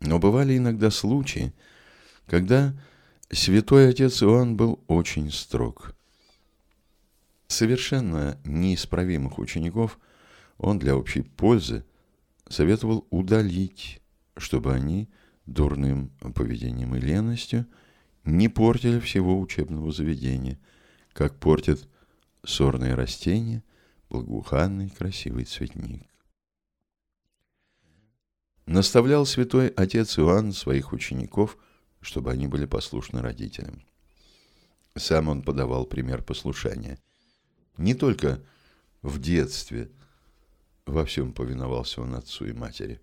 Но бывали иногда случаи, когда святой отец Иоанн был очень строг. Совершенно неисправимых учеников он для общей пользы советовал удалить, чтобы они дурным поведением и леностью не портили всего учебного заведения, как портят сорные растения благоуханный красивый цветник. Наставлял святой отец Иоанн своих учеников, чтобы они были послушны родителям. Сам он подавал пример послушания. Не только в детстве во всем повиновался он отцу и матери.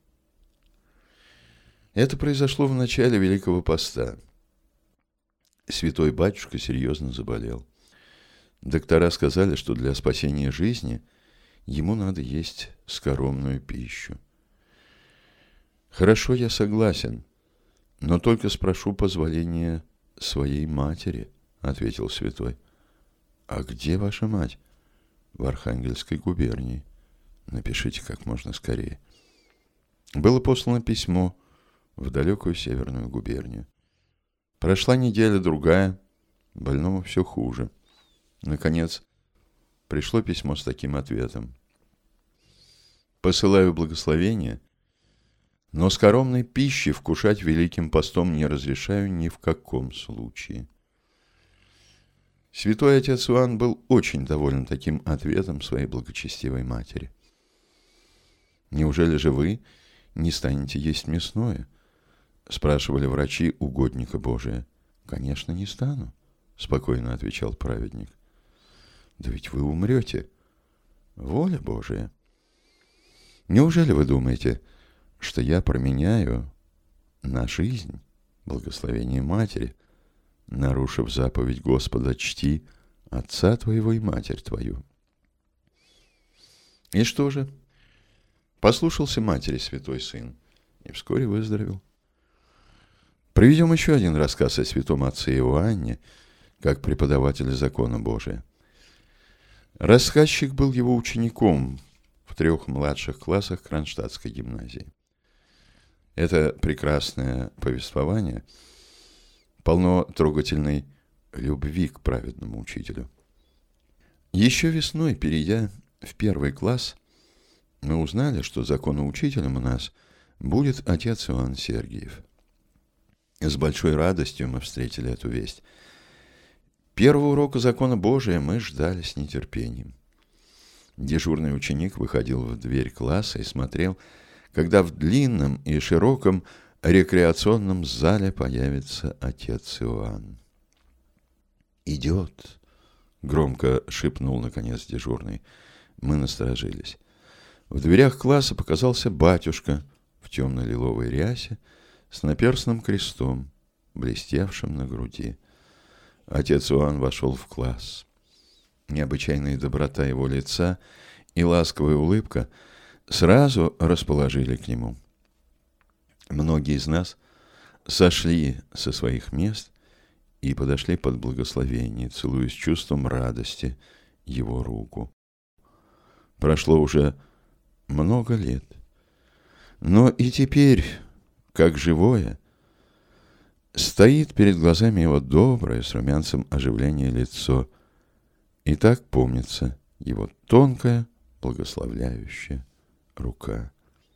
Это произошло в начале Великого Поста. Святой батюшка серьезно заболел. Доктора сказали, что для спасения жизни ему надо есть скоромную пищу. «Хорошо, я согласен, но только спрошу позволения своей матери», — ответил святой. «А где ваша мать?» «В Архангельской губернии. Напишите как можно скорее». Было послано письмо в далекую северную губернию. Прошла неделя-другая, больному все хуже. Наконец, пришло письмо с таким ответом. «Посылаю благословение, но скоромной пищи вкушать великим постом не разрешаю ни в каком случае». Святой отец Иоанн был очень доволен таким ответом своей благочестивой матери. «Неужели же вы не станете есть мясное?» — спрашивали врачи угодника Божия. «Конечно, не стану», — спокойно отвечал праведник. «Да ведь вы умрете. Воля Божия. Неужели вы думаете, что я променяю на жизнь благословение матери, нарушив заповедь Господа: чти отца твоего и матерь твою?» И что же? Послушался матери святой сын и вскоре выздоровел. Приведем еще один рассказ о святом отце Иоанне, как преподавателе закона Божия. Рассказчик был его учеником в 3 младших классах Кронштадтской гимназии. Это прекрасное повествование полно трогательной любви к праведному учителю. Еще весной, перейдя в 1 класс, мы узнали, что законоучителем у нас будет отец Иоанн Сергиев. С большой радостью мы встретили эту весть. Первого урока закона Божия мы ждали с нетерпением. Дежурный ученик выходил в дверь класса и смотрел, когда в длинном и широком рекреационном зале появится отец Иоанн. «Идет!» — громко шепнул, наконец, дежурный. Мы насторожились. В дверях класса показался батюшка в темно-лиловой рясе с наперстным крестом, блестевшим на груди. Отец Иоанн вошел в класс. Необычайная доброта его лица и ласковая улыбка сразу расположили к нему. Многие из нас сошли со своих мест и подошли под благословение, целуя с чувством радости его руку. Прошло уже много лет, но и теперь, как живое, стоит перед глазами его доброе, с румянцем оживления лицо, и так помнится его тонкая, благословляющая рука.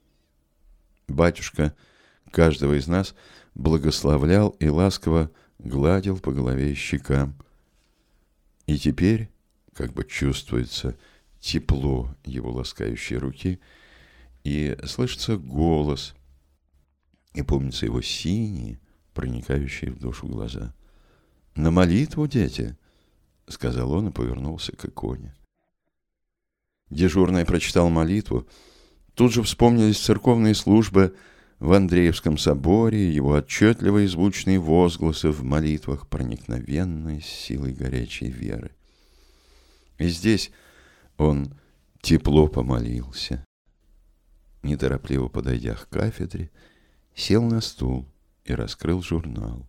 Батюшка каждого из нас благословлял и ласково гладил по голове и щекам. И теперь, как бы чувствуется тепло его ласкающей руки, и слышится голос, и помнятся его синие, проникающие в душу глаза. «На молитву, дети!» — сказал он и повернулся к иконе. Дежурный прочитал молитву. Тут же вспомнились церковные службы в Андреевском соборе, его отчетливые звучные возгласы в молитвах, проникновенной силой горячей веры. И здесь он тепло помолился. Неторопливо подойдя к кафедре, сел на стул и раскрыл журнал.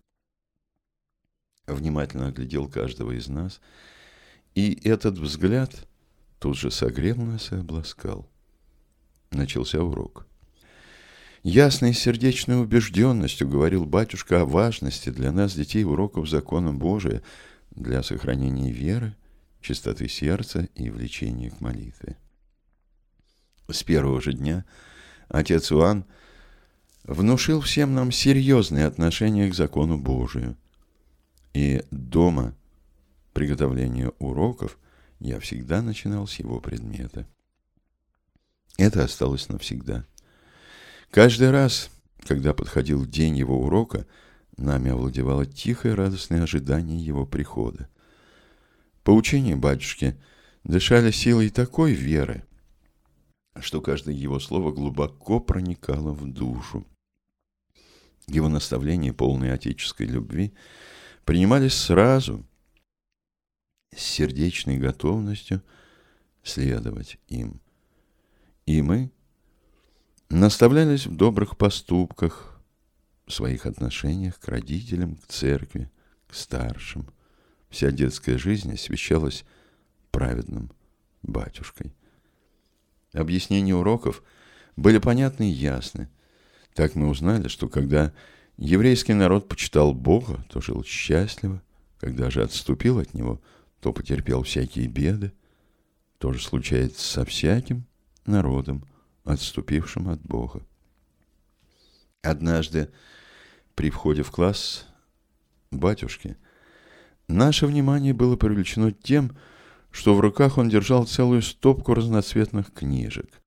Внимательно оглядел каждого из нас, и этот взгляд тут же согрел нас и обласкал. Начался урок. Ясной сердечной убежденностью говорил батюшка о важности для нас, детей, уроков закона Божия для сохранения веры, чистоты сердца и влечения к молитве. С первого же дня отец Иоанн внушил всем нам серьезные отношения к закону Божию. И дома приготовление уроков я всегда начинал с его предмета. Это осталось навсегда. Каждый раз, когда подходил день его урока, нами овладевало тихое радостное ожидание его прихода. Поучения батюшки дышали силой такой веры, что каждое его слово глубоко проникало в душу. Его наставления, полные отеческой любви, принимались сразу, с сердечной готовностью следовать им. И мы наставлялись в добрых поступках, в своих отношениях к родителям, к церкви, к старшим. Вся детская жизнь освещалась праведным батюшкой. Объяснения уроков были понятны и ясны. Так мы узнали, что когда еврейский народ почитал Бога, то жил счастливо, когда же отступил от Него, то потерпел всякие беды. То же случается со всяким народом, отступившим от Бога. Однажды при входе в класс батюшки наше внимание было привлечено тем, что в руках он держал целую стопку разноцветных книжек.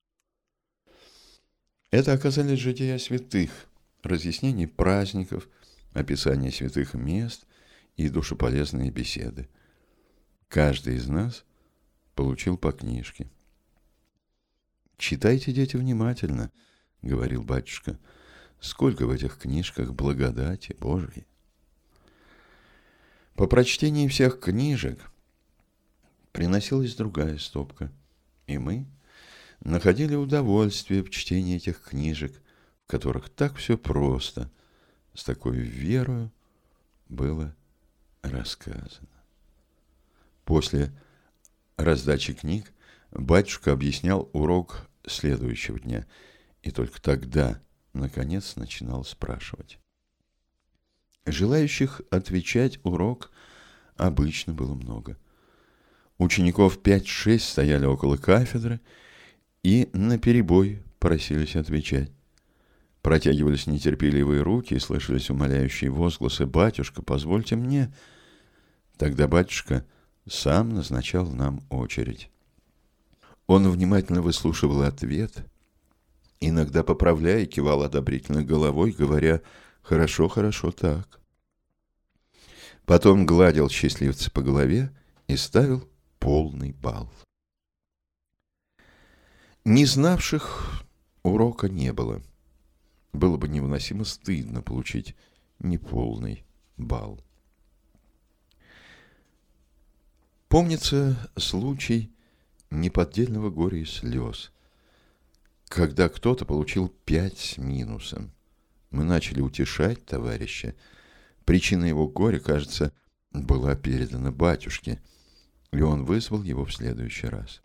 Это оказались жития святых, разъяснения праздников, описание святых мест и душеполезные беседы. Каждый из нас получил по книжке. «Читайте, дети, внимательно», — говорил батюшка, — «сколько в этих книжках благодати Божьей». По прочтении всех книжек приносилась другая стопка, и мы находили удовольствие в чтении этих книжек, в которых так все просто, с такой верою было рассказано. После раздачи книг батюшка объяснял урок следующего дня, и только тогда, наконец, начинал спрашивать. Желающих отвечать урок обычно было много. Учеников 5-6 стояли около кафедры и наперебой просились отвечать. Протягивались нетерпеливые руки и слышались умоляющие возгласы: «Батюшка, позвольте мне». Тогда батюшка сам назначал нам очередь. Он внимательно выслушивал ответ, иногда поправляя, кивал одобрительно головой, говоря: «Хорошо, хорошо, так». Потом гладил счастливца по голове и ставил полный балл. Не знавших урока не было. Было бы невыносимо стыдно получить неполный балл. Помнится случай неподдельного горя и слез, когда кто-то получил 5 с минусом. Мы начали утешать товарища. Причина его горя, кажется, была передана батюшке, и он вызвал его в следующий раз.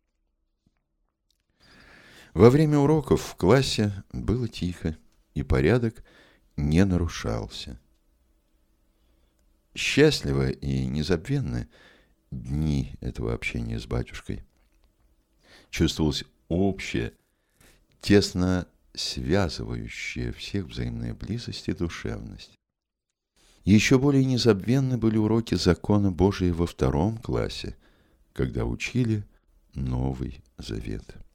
Во время уроков в классе было тихо, и порядок не нарушался. Счастливо и незабвенно дни этого общения с батюшкой. Чувствовалась общая, тесно связывающая всех взаимная близость и душевность. Еще более незабвенны были уроки закона Божия во 2 классе, когда учили Новый Завет.